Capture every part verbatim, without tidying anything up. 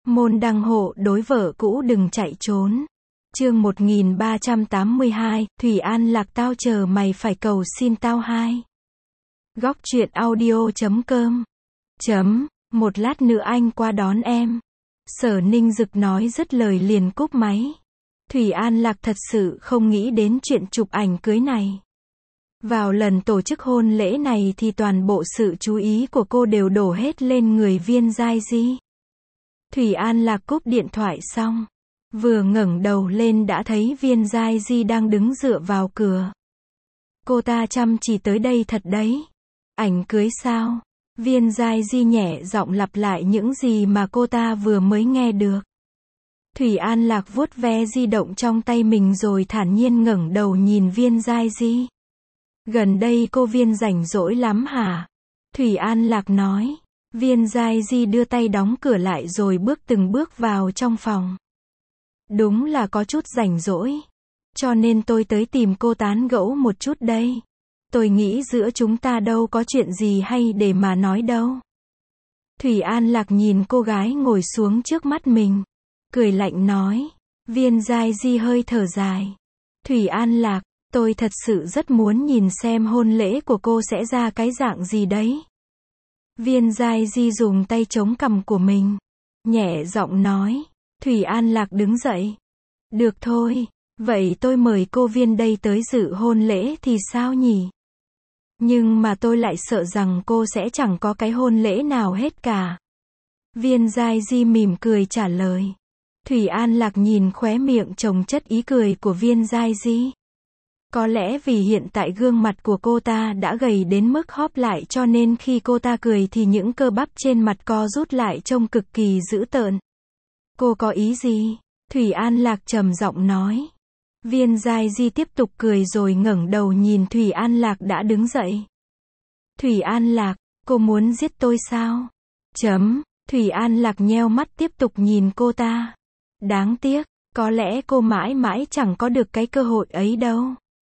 Môn đăng hộ đối vợ cũ đừng chạy trốn. Chương một nghìn ba trăm tám mươi hai, Thủy An Lạc tao chờ mày phải cầu xin tao hai. Góc truyện audio chấm com. Chấm, một lát nữa anh qua đón em. Sở Ninh Dực nói dứt lời liền cúp máy. Thủy An Lạc thật sự không nghĩ đến chuyện chụp ảnh cưới này. Vào lần tổ chức hôn lễ này thì toàn bộ sự chú ý của cô đều đổ hết lên người Viên Giai Di. Thủy An Lạc cúp điện thoại xong, vừa ngẩng đầu lên đã thấy Viên Giai Di đang đứng dựa vào cửa. Cô ta chăm chỉ tới đây thật đấy. Ảnh cưới sao? Viên Giai Di nhẹ giọng lặp lại những gì mà cô ta vừa mới nghe được. Thủy An Lạc vuốt ve di động trong tay mình rồi thản nhiên ngẩng đầu nhìn Viên Giai Di. Gần đây cô Viên rảnh rỗi lắm hả? Thủy An Lạc nói. Viên Giai Di đưa tay đóng cửa lại rồi bước từng bước vào trong phòng. Đúng là có chút rảnh rỗi. Cho nên tôi tới tìm cô tán gẫu một chút đây. Tôi nghĩ giữa chúng ta đâu có chuyện gì hay để mà nói đâu. Thủy An Lạc nhìn cô gái ngồi xuống trước mắt mình. Cười lạnh nói. Viên Giai Di hơi thở dài. Thủy An Lạc, tôi thật sự rất muốn nhìn xem hôn lễ của cô sẽ ra cái dạng gì đấy. Viên Giai Di dùng tay chống cằm của mình. Nhẹ giọng nói. Thủy An Lạc đứng dậy. Được thôi, vậy tôi mời cô Viên đây tới dự hôn lễ thì sao nhỉ? Nhưng mà tôi lại sợ rằng cô sẽ chẳng có cái hôn lễ nào hết cả. Viên Giai Di mỉm cười trả lời. Thủy An Lạc nhìn khóe miệng chồng chất ý cười của Viên Giai Di. Có lẽ vì hiện tại gương mặt của cô ta đã gầy đến mức hóp lại cho nên khi cô ta cười thì những cơ bắp trên mặt co rút lại trông cực kỳ dữ tợn. Cô có ý gì? Thủy An Lạc trầm giọng nói. Viên Giai Di tiếp tục cười rồi ngẩng đầu nhìn Thủy An Lạc đã đứng dậy. Thủy An Lạc, cô muốn giết tôi sao? Chấm, Thủy An Lạc nheo mắt tiếp tục nhìn cô ta. Đáng tiếc, có lẽ cô mãi mãi chẳng có được cái cơ hội ấy đâu.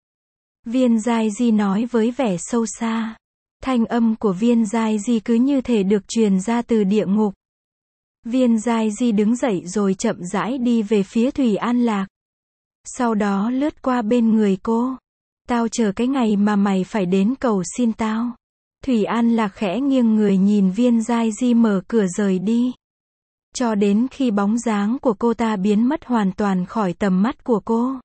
Viên Giai Di nói với vẻ sâu xa. Thanh âm của Viên Giai Di cứ như thể được truyền ra từ địa ngục. Viên Giai Di đứng dậy rồi chậm rãi đi về phía Thủy An Lạc. Sau đó lướt qua bên người cô. Tao chờ cái ngày mà mày phải đến cầu xin tao. Thủy An Lạc khẽ nghiêng người nhìn Viên Giai Di mở cửa rời đi. Cho đến khi bóng dáng của cô ta biến mất hoàn toàn khỏi tầm mắt của cô.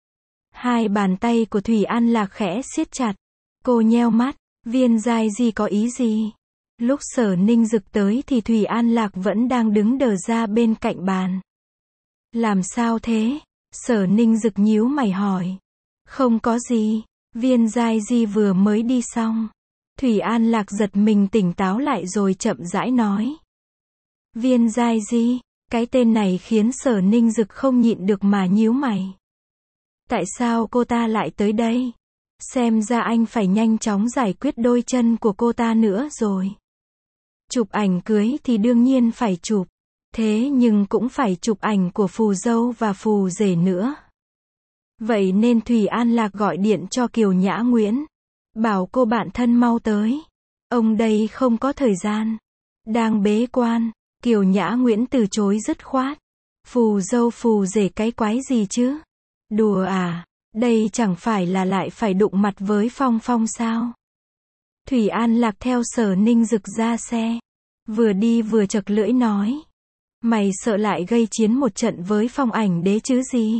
Hai bàn tay của Thủy An Lạc khẽ siết chặt. Cô nheo mắt. Viên Giai Di có ý gì? Lúc Sở Ninh Dực tới thì Thủy An Lạc vẫn đang đứng đờ ra bên cạnh bàn. Làm sao thế? Sở Ninh Dực nhíu mày hỏi. Không có gì. Viên Giai Di vừa mới đi xong. Thủy An Lạc giật mình tỉnh táo lại rồi chậm rãi nói. Viên Giai Di, cái tên này khiến Sở Ninh Dực không nhịn được mà nhíu mày. Tại sao cô ta lại tới đây? Xem ra anh phải nhanh chóng giải quyết đôi chân của cô ta nữa rồi. Chụp ảnh cưới thì đương nhiên phải chụp. Thế nhưng cũng phải chụp ảnh của phù dâu và phù rể nữa. Vậy nên Thủy An Lạc gọi điện cho Kiều Nhã Nguyễn. Bảo cô bạn thân mau tới. Ông đây không có thời gian. Đang bế quan. Kiều Nhã Nguyễn từ chối dứt khoát. Phù dâu phù rể cái quái gì chứ? Đùa à? Đây chẳng phải là lại phải đụng mặt với Phong Phong sao? Thủy An Lạc theo Sở Ninh Dực ra xe. Vừa đi vừa chật lưỡi nói. Mày sợ lại gây chiến một trận với Phong Ảnh Đế chứ gì?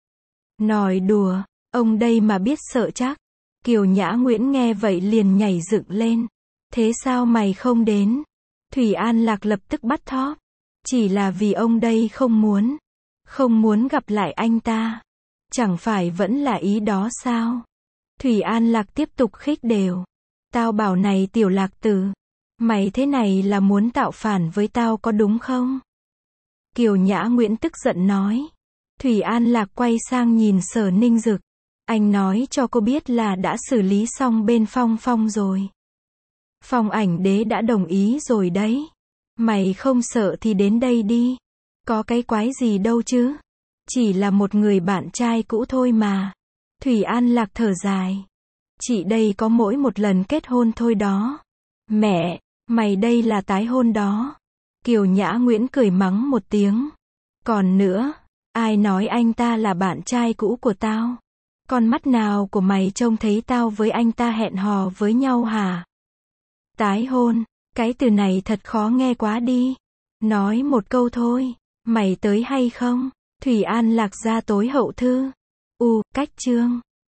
Nói đùa, ông đây mà biết sợ chắc. Kiều Nhã Nguyễn nghe vậy liền nhảy dựng lên. Thế sao mày không đến? Thủy An Lạc lập tức bắt thóp. Chỉ là vì ông đây không muốn. Không muốn gặp lại anh ta. Chẳng phải vẫn là ý đó sao? Thủy An Lạc tiếp tục khích đều. Tao bảo này Tiểu Lạc Tử. Mày thế này là muốn tạo phản với tao có đúng không? Kiều Nhã Nguyễn tức giận nói. Thủy An Lạc quay sang nhìn Sở Ninh Dực. Anh nói cho cô biết là đã xử lý xong bên Phong Phong rồi. Phong Ảnh Đế đã đồng ý rồi đấy. Mày không sợ thì đến đây đi. Có cái quái gì đâu chứ. Chỉ là một người bạn trai cũ thôi mà. Thủy An Lạc thở dài. Chị đây có mỗi một lần kết hôn thôi đó. Mẹ, mày đây là tái hôn đó. Kiều Nhã Nguyễn cười mắng một tiếng. Còn nữa, ai nói anh ta là bạn trai cũ của tao? Con mắt nào của mày trông thấy tao với anh ta hẹn hò với nhau hả? Tái hôn, cái từ này thật khó nghe quá đi. Nói một câu thôi, mày tới hay không? Thủy An Lạc ra tối hậu thư. U, cách chương.